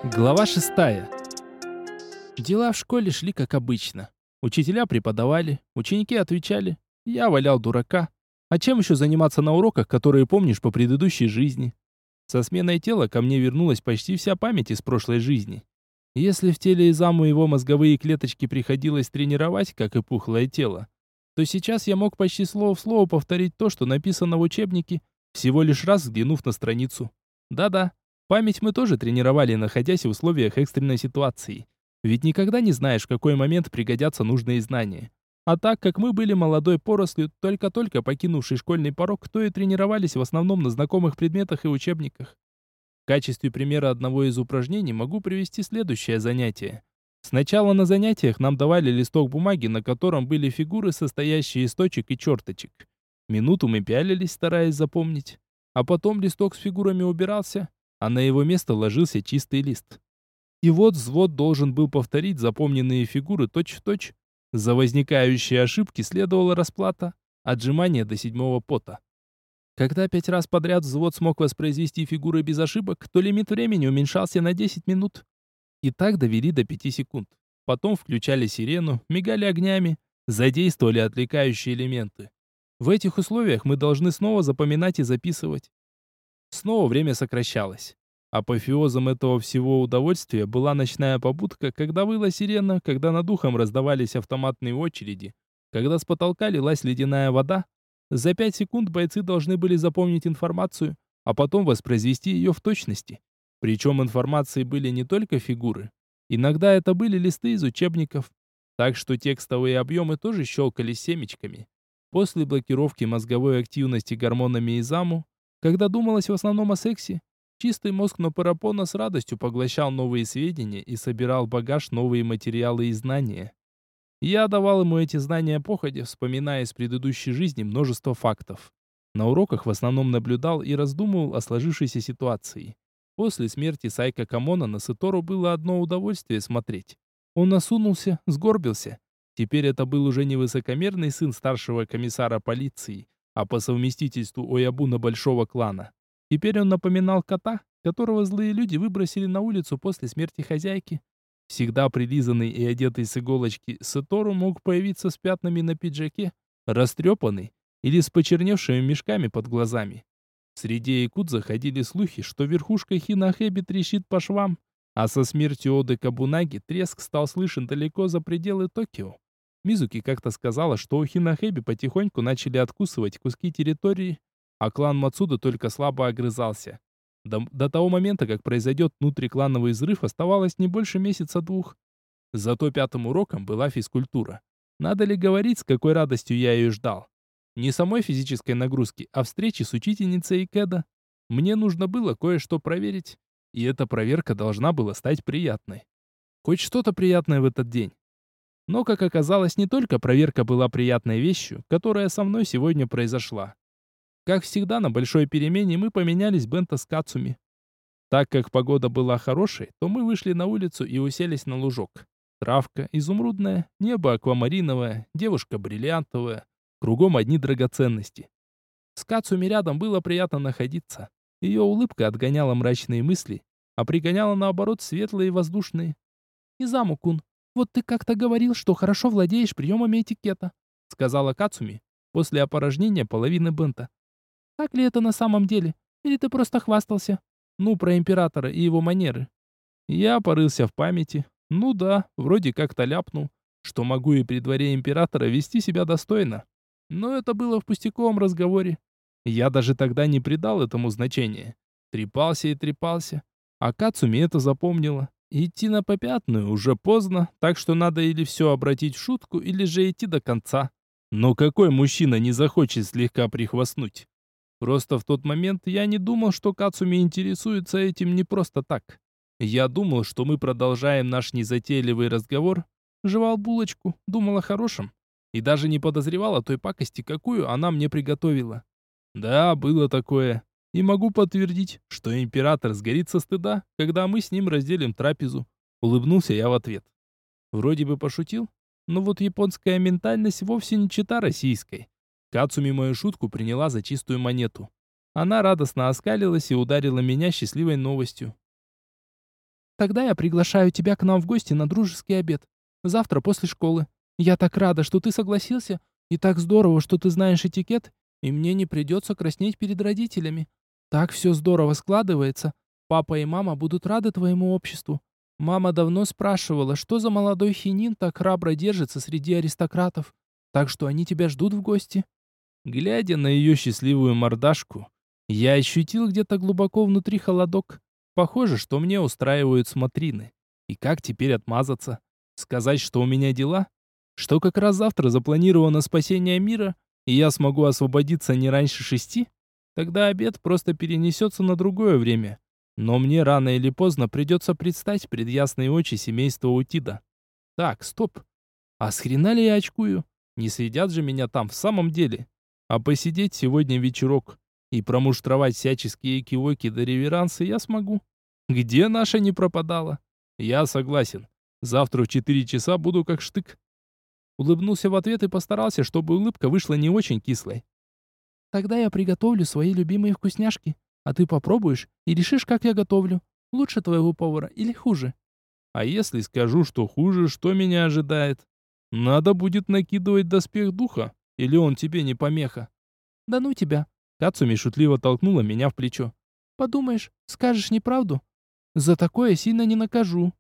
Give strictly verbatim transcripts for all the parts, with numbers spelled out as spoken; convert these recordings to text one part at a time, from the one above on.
Глава шестая. Дела в школе шли как обычно. Учителя преподавали, ученики отвечали. Я валял дурака. А чем еще заниматься на уроках, которые помнишь по предыдущей жизни? Со сменой тела ко мне вернулась почти вся память из прошлой жизни. Если в теле Изаму его мозговые клеточки приходилось тренировать, как и пухлое тело, то сейчас я мог почти слово в слово повторить то, что написано в учебнике, всего лишь раз взглянув на страницу. Да-да, память мы тоже тренировали, находясь в условиях экстренной ситуации. Ведь никогда не знаешь, в какой момент пригодятся нужные знания. А так как мы были молодой порослью, только-только покинувшей школьный порог, то и тренировались в основном на знакомых предметах и учебниках. В качестве примера одного из упражнений могу привести следующее занятие. Сначала на занятиях нам давали листок бумаги, на котором были фигуры, состоящие из точек и черточек. Минуту мы пялились, стараясь запомнить. А потом листок с фигурами убирался, а на его место ложился чистый лист. И вот взвод должен был повторить запомненные фигуры точь-в-точь. За возникающие ошибки следовала расплата, отжимание до седьмого пота. Когда пять раз подряд взвод смог воспроизвести фигуры без ошибок, то лимит времени уменьшался на десять минут. И так довели до пяти секунд. Потом включали сирену, мигали огнями, задействовали отвлекающие элементы. В этих условиях мы должны снова запоминать и записывать. Снова время сокращалось. Апофеозом этого всего удовольствия была ночная побудка, когда выла сирена, когда над ухом раздавались автоматные очереди, когда с потолка лилась ледяная вода. За пять секунд бойцы должны были запомнить информацию, а потом воспроизвести ее в точности. Причем информацией были не только фигуры. Иногда это были листы из учебников. Так что текстовые объемы тоже щелкали семечками. После блокировки мозговой активности гормонами Изаму, когда думалось в основном о сексе, чистый мозг Нопарапона с радостью поглощал новые сведения и собирал в багаж новые материалы и знания. Я давал ему эти знания походя, вспоминая из предыдущей жизни множество фактов. На уроках в основном наблюдал и раздумывал о сложившейся ситуации. После смерти Сайка Камона на Сатору было одно удовольствие смотреть. Он осунулся, сгорбился. Теперь это был уже не высокомерный сын старшего комиссара полиции, а по совместительству Оябуна большого клана. Теперь он напоминал кота, которого злые люди выбросили на улицу после смерти хозяйки. Всегда прилизанный и одетый с иголочки, Сатору мог появиться с пятнами на пиджаке, растрепанный или с почерневшими мешками под глазами. Среди якудза ходили слухи, что верхушка Хинахэби трещит по швам, а со смертью Оды Кабунаги треск стал слышен далеко за пределы Токио. Мизуки как-то сказала, что у Хинахэби потихоньку начали откусывать куски территории, а клан Мацуда только слабо огрызался. До, до того момента, как произойдет внутриклановый взрыв, оставалось не больше месяца-двух. Зато пятым уроком была физкультура. Надо ли говорить, с какой радостью я ее ждал? Не самой физической нагрузки, а встречи с учительницей Икэда. Мне нужно было кое-что проверить, и эта проверка должна была стать приятной. Хоть что-то приятное в этот день. Но, как оказалось, не только проверка была приятной вещью, которая со мной сегодня произошла. Как всегда, на большой перемене мы поменялись Бенто с Кацуми. Так как погода была хорошей, то мы вышли на улицу и уселись на лужок. Травка изумрудная, небо аквамариновое, девушка бриллиантовая, кругом одни драгоценности. С Кацуми рядом было приятно находиться. Ее улыбка отгоняла мрачные мысли, а пригоняла наоборот светлые и воздушные. «Изаму-кун, вот ты как-то говорил, что хорошо владеешь приемами этикета», сказала Кацуми после опорожнения половины бента. «Так ли это на самом деле? Или ты просто хвастался? Ну, про императора и его манеры». Я порылся в памяти. Ну да, вроде как-то ляпнул, что могу и при дворе императора вести себя достойно. Но это было в пустяковом разговоре. Я даже тогда не придал этому значения. Трепался и трепался. А Кацуми это запомнила. Идти на попятную уже поздно, так что надо или все обратить в шутку, или же идти до конца. Но какой мужчина не захочет слегка прихвастнуть? Просто в тот момент я не думал, что Кацуми интересуется этим не просто так. Я думал, что мы продолжаем наш незатейливый разговор, жевал булочку, думал о хорошем. И даже не подозревал о той пакости, какую она мне приготовила. Да, было такое. И могу подтвердить, что император сгорит со стыда, когда мы с ним разделим трапезу. Улыбнулся я в ответ. Вроде бы пошутил, но вот японская ментальность вовсе не чета российской. Кацуми мою шутку приняла за чистую монету. Она радостно оскалилась и ударила меня счастливой новостью. Тогда я приглашаю тебя к нам в гости на дружеский обед. Завтра после школы. Я так рада, что ты согласился, и так здорово, что ты знаешь этикет, и мне не придется краснеть перед родителями. Так все здорово складывается. Папа и мама будут рады твоему обществу. Мама давно спрашивала, что за молодой хинин так храбро держится среди аристократов. Так что они тебя ждут в гости». Глядя на ее счастливую мордашку, я ощутил где-то глубоко внутри холодок. Похоже, что мне устраивают смотрины. И как теперь отмазаться? Сказать, что у меня дела? Что как раз завтра запланировано спасение мира, и я смогу освободиться не раньше шести? Тогда обед просто перенесется на другое время. Но мне рано или поздно придется предстать пред ясные очи семейства Утида. Так, стоп. А с хрена ли я очкую? Не съедят же меня там в самом деле. А посидеть сегодня вечерок и промуштровать всяческие кивоки да реверансы я смогу. Где наша не пропадала? Я согласен. Завтра в четыре часа буду как штык. Улыбнулся в ответ и постарался, чтобы улыбка вышла не очень кислой. Тогда я приготовлю свои любимые вкусняшки, а ты попробуешь и решишь, как я готовлю. Лучше твоего повара или хуже? А если скажу, что хуже, что меня ожидает? Надо будет накидывать доспех духа, или он тебе не помеха? Да ну тебя. Кацуми шутливо толкнула меня в плечо. Подумаешь, скажешь неправду? За такое сильно не накажу.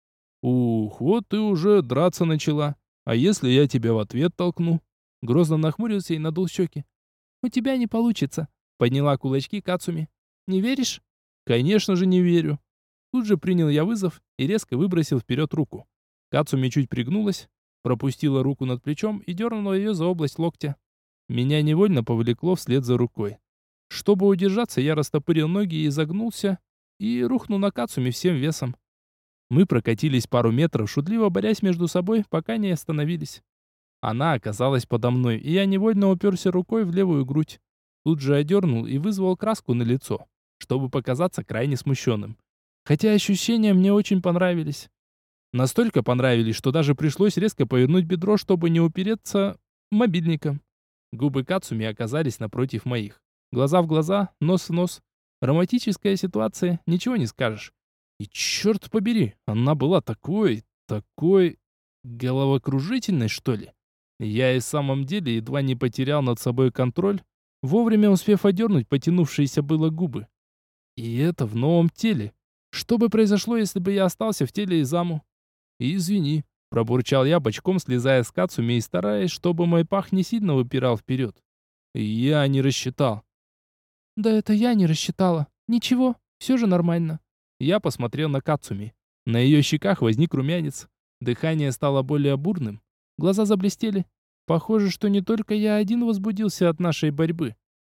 Ух, вот ты уже драться начала. А если я тебя в ответ толкну? Грозно нахмурился и надул щеки. У тебя не получится. Подняла кулачки Кацуми. Не веришь? Конечно же не верю. Тут же принял я вызов и резко выбросил вперед руку. Кацуми чуть пригнулась, пропустила руку над плечом и дернула ее за область локтя. Меня невольно повлекло вслед за рукой. Чтобы удержаться, я растопырил ноги и изогнулся, и рухнул на Кацуми всем весом. Мы прокатились пару метров, шутливо борясь между собой, пока не остановились. Она оказалась подо мной, и я невольно уперся рукой в левую грудь. Тут же одернул и вызвал краску на лицо, чтобы показаться крайне смущенным. Хотя ощущения мне очень понравились. Настолько понравились, что даже пришлось резко повернуть бедро, чтобы не упереться мобильником. Губы Кацуми оказались напротив моих. Глаза в глаза, нос в нос. Романтическая ситуация, ничего не скажешь. И черт побери, она была такой, такой... головокружительной, что ли? Я и в самом деле едва не потерял над собой контроль, вовремя успев одернуть потянувшиеся было губы. И это в новом теле. Что бы произошло, если бы я остался в теле Изаму? Извини, пробурчал я, бочком слезая с Кацуми и стараясь, чтобы мой пах не сильно выпирал вперед. Я не рассчитал. Да это я не рассчитала. Ничего, все же нормально. Я посмотрел на Кацуми. На ее щеках возник румянец. Дыхание стало более бурным. Глаза заблестели. Похоже, что не только я один возбудился от нашей борьбы.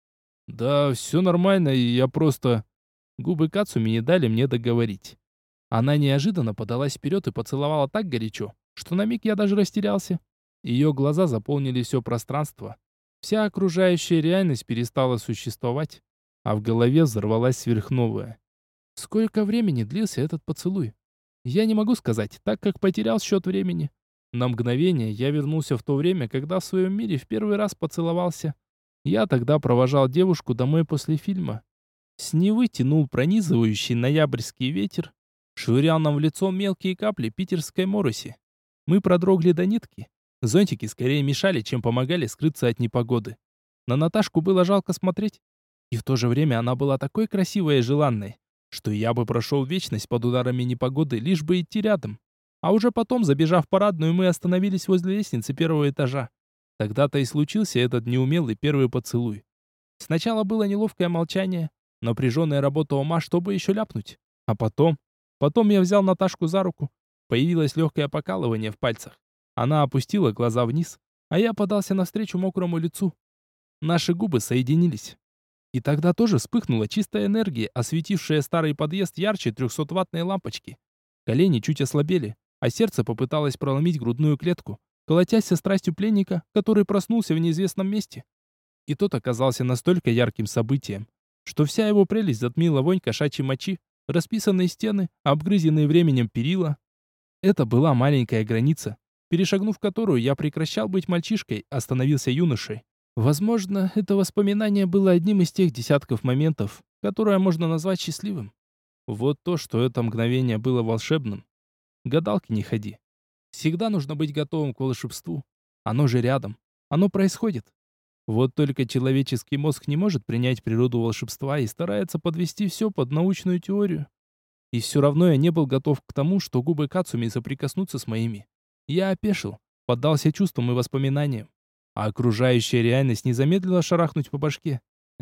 Да, все нормально, и я просто... Губы Кацуми не дали мне договорить. Она неожиданно подалась вперед и поцеловала так горячо, что на миг я даже растерялся. Ее глаза заполнили все пространство. Вся окружающая реальность перестала существовать, а в голове взорвалась сверхновая. Сколько времени длился этот поцелуй? Я не могу сказать, так как потерял счет времени. На мгновение я вернулся в то время, когда в своем мире в первый раз поцеловался. Я тогда провожал девушку домой после фильма. С Невы тянул пронизывающий ноябрьский ветер, швырял нам в лицо мелкие капли питерской мороси. Мы продрогли до нитки. Зонтики скорее мешали, чем помогали скрыться от непогоды. На Наташку было жалко смотреть. И в то же время она была такой красивой и желанной, что я бы прошел вечность под ударами непогоды, лишь бы идти рядом. А уже потом, забежав в парадную, мы остановились возле лестницы первого этажа. Тогда-то и случился этот неумелый первый поцелуй. Сначала было неловкое молчание, напряженная работа ума, чтобы еще ляпнуть. А потом... Потом я взял Наташку за руку. Появилось легкое покалывание в пальцах. Она опустила глаза вниз, а я подался навстречу мокрому лицу. Наши губы соединились. И тогда тоже вспыхнула чистая энергия, осветившая старый подъезд ярче трехсотваттной лампочки. Колени чуть ослабели, а сердце попыталось проломить грудную клетку, колотясь со страстью пленника, который проснулся в неизвестном месте. И тот оказался настолько ярким событием, что вся его прелесть затмила вонь кошачьей мочи, расписанные стены, обгрызенные временем перила. Это была маленькая граница, перешагнув которую я прекращал быть мальчишкой, а становился юношей. Возможно, это воспоминание было одним из тех десятков моментов, которые можно назвать счастливым. Вот то, что это мгновение было волшебным. Гадалки не ходи. Всегда нужно быть готовым к волшебству. Оно же рядом. Оно происходит. Вот только человеческий мозг не может принять природу волшебства и старается подвести все под научную теорию. И все равно я не был готов к тому, что губы Кацуми соприкоснутся с моими. Я опешил, поддался чувствам и воспоминаниям. А окружающая реальность не замедлила шарахнуть по башке.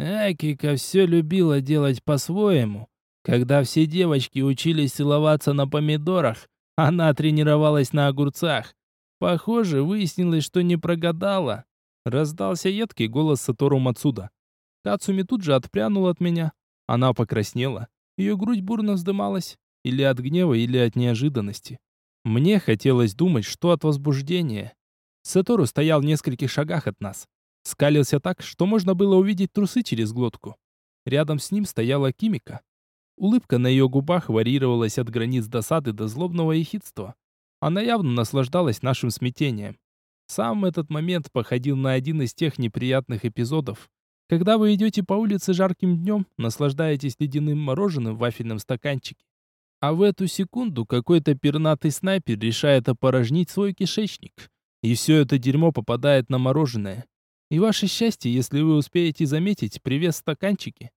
Акика все любила делать по-своему. Когда все девочки учились целоваться на помидорах, она тренировалась на огурцах. Похоже, выяснилось, что не прогадала. Раздался едкий голос Сатору Мацуда. Кацуми тут же отпрянула от меня. Она покраснела. Ее грудь бурно вздымалась. Или от гнева, или от неожиданности. Мне хотелось думать, что от возбуждения. Сатору стоял в нескольких шагах от нас. Скалился так, что можно было увидеть трусы через глотку. Рядом с ним стояла Кимика. Улыбка на ее губах варьировалась от границ досады до злобного ехидства. Она явно наслаждалась нашим смятением. Сам этот момент походил на один из тех неприятных эпизодов, когда вы идете по улице жарким днем, наслаждаетесь ледяным мороженым в вафельном стаканчике. А в эту секунду какой-то пернатый снайпер решает опорожнить свой кишечник. И все это дерьмо попадает на мороженое. И ваше счастье, если вы успеете заметить привес в стаканчике.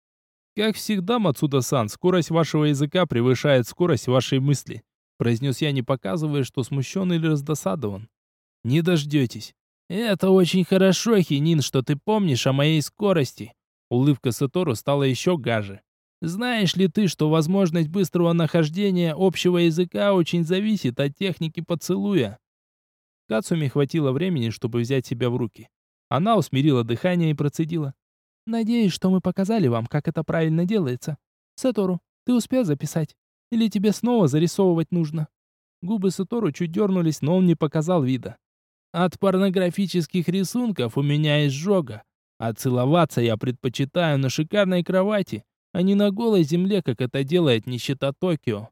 Как всегда, Мацуда-сан, скорость вашего языка превышает скорость вашей мысли, произнес я, не показывая, что смущен или раздосадован. Не дождетесь. Это очень хорошо, Хинин, что ты помнишь о моей скорости. Улыбка Сатору стала еще гаже. Знаешь ли ты, что возможность быстрого нахождения общего языка очень зависит от техники поцелуя? Кацуми хватило времени, чтобы взять себя в руки. Она усмирила дыхание и процедила. «Надеюсь, что мы показали вам, как это правильно делается. Сатору, ты успел записать? Или тебе снова зарисовывать нужно?» Губы Сатору чуть дернулись, но он не показал вида. «От порнографических рисунков у меня изжога, а целоваться я предпочитаю на шикарной кровати, а не на голой земле, как это делает нищета Токио».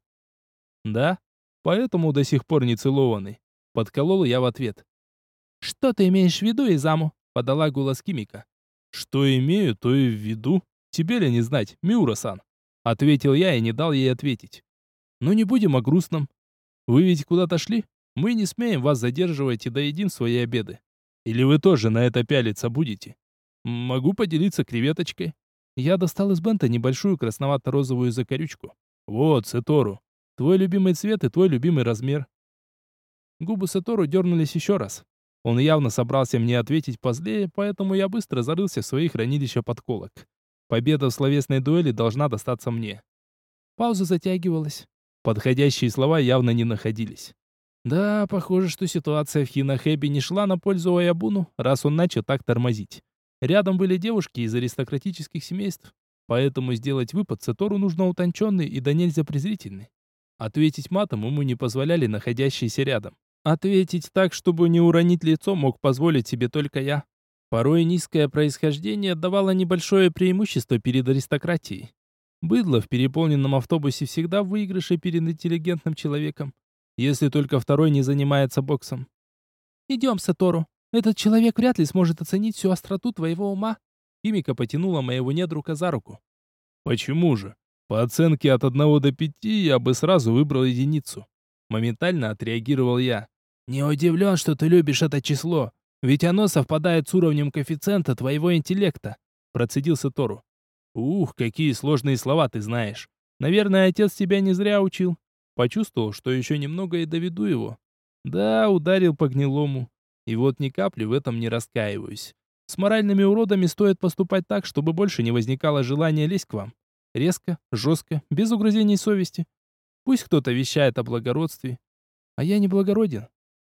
«Да? Поэтому до сих пор не целованный?» Подколол я в ответ. «Что ты имеешь в виду, Изаму?» Подала голос Кимика. «Что имею, то и в виду. Тебе ли не знать, Миура-сан?» Ответил я и не дал ей ответить. «Ну не будем о грустном. Вы ведь куда-то шли? Мы не смеем вас задерживать и доедим свои обеды. Или вы тоже на это пялиться будете? Могу поделиться креветочкой». Я достал из бента небольшую красновато-розовую закорючку. «Вот, Сатору, твой любимый цвет и твой любимый размер». Губы Сатору дернулись еще раз. Он явно собрался мне ответить позлее, поэтому я быстро зарылся в свои хранилища подколок. Победа в словесной дуэли должна достаться мне. Пауза затягивалась. Подходящие слова явно не находились. Да, похоже, что ситуация в Хинахэбе не шла на пользу Аябуну, раз он начал так тормозить. Рядом были девушки из аристократических семейств, поэтому сделать выпад Сатору нужно утонченный и до нельзя презрительный. Ответить матом ему не позволяли находящиеся рядом. Ответить так, чтобы не уронить лицо, мог позволить себе только я. Порой низкое происхождение давало небольшое преимущество перед аристократией. Быдло в переполненном автобусе всегда в выигрыше перед интеллигентным человеком, если только второй не занимается боксом. «Идем, Сатору. Этот человек вряд ли сможет оценить всю остроту твоего ума». Химика потянула моего недруга за руку. «Почему же? По оценке от одного до пяти я бы сразу выбрал единицу». Моментально отреагировал я. «Не удивлен, что ты любишь это число, ведь оно совпадает с уровнем коэффициента твоего интеллекта», процедил Сатору. «Ух, какие сложные слова ты знаешь. Наверное, отец тебя не зря учил». Почувствовал, что еще немного и доведу его. Да, ударил по гнилому. И вот ни капли в этом не раскаиваюсь. С моральными уродами стоит поступать так, чтобы больше не возникало желания лезть к вам. Резко, жестко, без угрызений совести. Пусть кто-то вещает о благородстве, а я не благороден.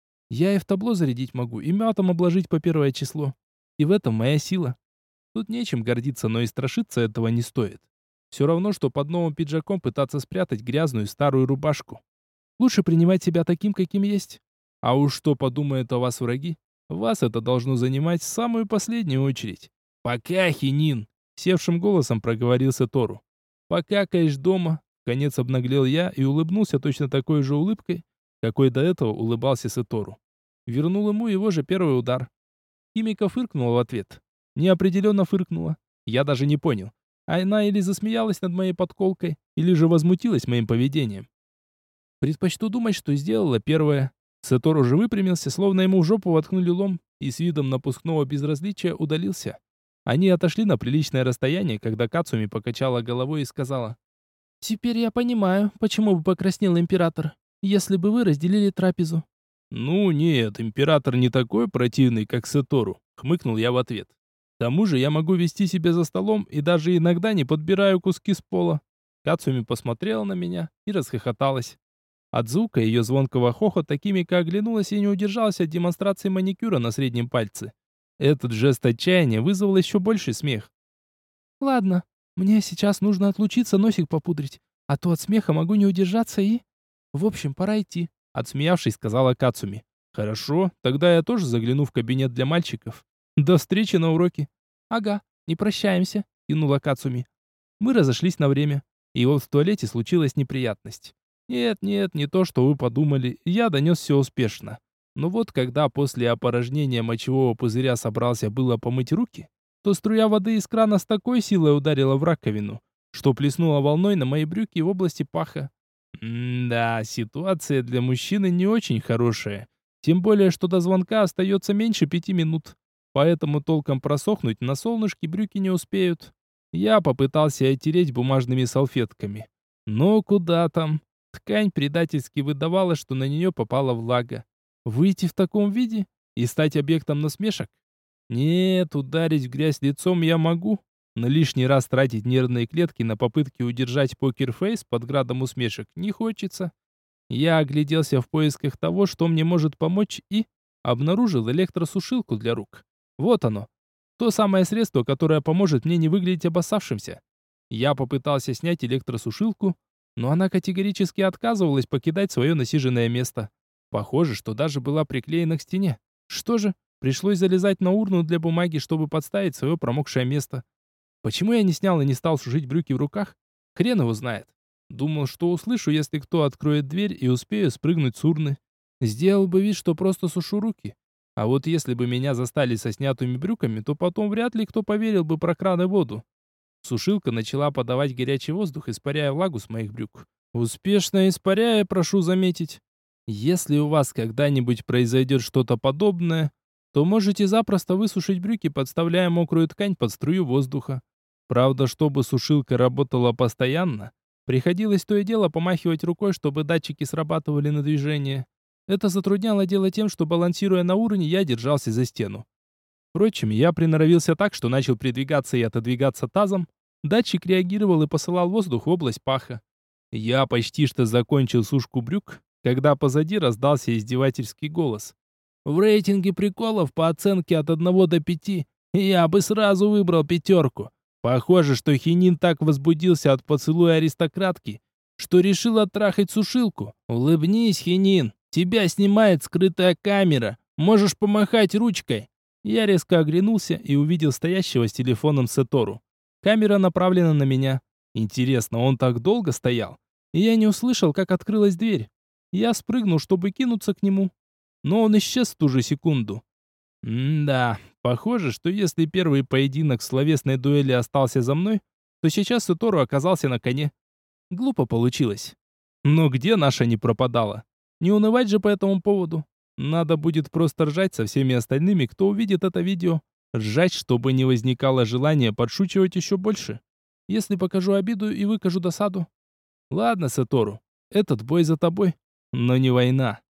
Я и в табло зарядить могу, и матом обложить по первое число. И в этом моя сила. Тут нечем гордиться, но и страшиться этого не стоит. Все равно, что под новым пиджаком пытаться спрятать грязную старую рубашку. Лучше принимать себя таким, каким есть. А уж что подумают о вас враги, вас это должно занимать в самую последнюю очередь. «Пока, Хинин!» — севшим голосом проговорил Сатору. «Покакаешь дома». Конец обнаглел я и улыбнулся точно такой же улыбкой, какой до этого улыбался Сатору. Вернул ему его же первый удар. Химика фыркнула в ответ. Неопределенно фыркнула. Я даже не понял, Она или засмеялась над моей подколкой, или же возмутилась моим поведением. Предпочту думать, что сделала первое. Сатору же выпрямился, словно ему в жопу воткнули лом, и с видом напускного безразличия удалился. Они отошли на приличное расстояние, когда Кацуми покачала головой и сказала: «Теперь я понимаю, почему бы покраснел император, если бы вы разделили трапезу». «Ну нет, император не такой противный, как Сатору», — хмыкнул я в ответ. «К тому же я могу вести себя за столом и даже иногда не подбираю куски с пола». Кацуми посмотрела на меня и расхохоталась. От звука ее звонкого хохота Кимика оглянулась и не удержалась от демонстрации маникюра на среднем пальце. Этот жест отчаяния вызвал еще больший смех. «Ладно, мне сейчас нужно отлучиться носик попудрить, а то от смеха могу не удержаться и... В общем, пора идти», — отсмеявшись, сказала Кацуми. «Хорошо, тогда я тоже загляну в кабинет для мальчиков. До встречи на уроке». «Ага, не прощаемся», — кинула Кацуми. Мы разошлись на время, и вот в туалете случилась неприятность. Нет, нет, не то, что вы подумали, я донес все успешно. Но вот когда после опорожнения мочевого пузыря собрался было помыть руки, то струя воды из крана с такой силой ударила в раковину, что плеснула волной на мои брюки в области паха. М-да, ситуация для мужчины не очень хорошая. Тем более, что до звонка остается меньше пяти минут. Поэтому толком просохнуть на солнышке брюки не успеют. Я попытался оттереть бумажными салфетками. Но куда там? Ткань предательски выдавала, что на нее попала влага. Выйти в таком виде и стать объектом насмешек? Нет, ударить в грязь лицом я могу, но лишний раз тратить нервные клетки на попытки удержать покерфейс под градом усмешек не хочется. Я огляделся в поисках того, что мне может помочь, и обнаружил электросушилку для рук. Вот оно. То самое средство, которое поможет мне не выглядеть обоссавшимся. Я попытался снять электросушилку, но она категорически отказывалась покидать свое насиженное место. Похоже, что даже была приклеена к стене. Что же, пришлось залезать на урну для бумаги, чтобы подставить свое промокшее место. Почему я не снял и не стал сушить брюки в руках? Хрен его знает. Думал, что услышу, если кто откроет дверь, и успею спрыгнуть с урны. Сделал бы вид, что просто сушу руки. А вот если бы меня застали со снятыми брюками, то потом вряд ли кто поверил бы про кран и воду. Сушилка начала подавать горячий воздух, испаряя влагу с моих брюк. Успешно испаряя, прошу заметить. Если у вас когда-нибудь произойдет что-то подобное, то можете запросто высушить брюки, подставляя мокрую ткань под струю воздуха. Правда, чтобы сушилка работала постоянно, приходилось то и дело помахивать рукой, чтобы датчики срабатывали на движение. Это затрудняло дело тем, что, балансируя на уровне, я держался за стену. Впрочем, я приноровился так, что начал придвигаться и отодвигаться тазом. Датчик реагировал и посылал воздух в область паха. Я почти что закончил сушку брюк, когда позади раздался издевательский голос. В рейтинге приколов по оценке от одного до пяти я бы сразу выбрал пятерку. Похоже, что Хинин так возбудился от поцелуя аристократки, что решил оттрахать сушилку. Улыбнись, Хинин, тебя снимает скрытая камера. Можешь помахать ручкой. Я резко оглянулся и увидел стоящего с телефоном Сатору. Камера направлена на меня. Интересно, он так долго стоял? И я не услышал, как открылась дверь. Я спрыгнул, чтобы кинуться к нему. Но он исчез в ту же секунду. М-да, похоже, что если первый поединок в словесной дуэли остался за мной, то сейчас Сатору оказался на коне. Глупо получилось. Но где наша не пропадала? Не унывать же по этому поводу. Надо будет просто ржать со всеми остальными, кто увидит это видео. Ржать, чтобы не возникало желания подшучивать еще больше. Если покажу обиду и выкажу досаду. Ладно, Сатору, этот бой за тобой, но не война.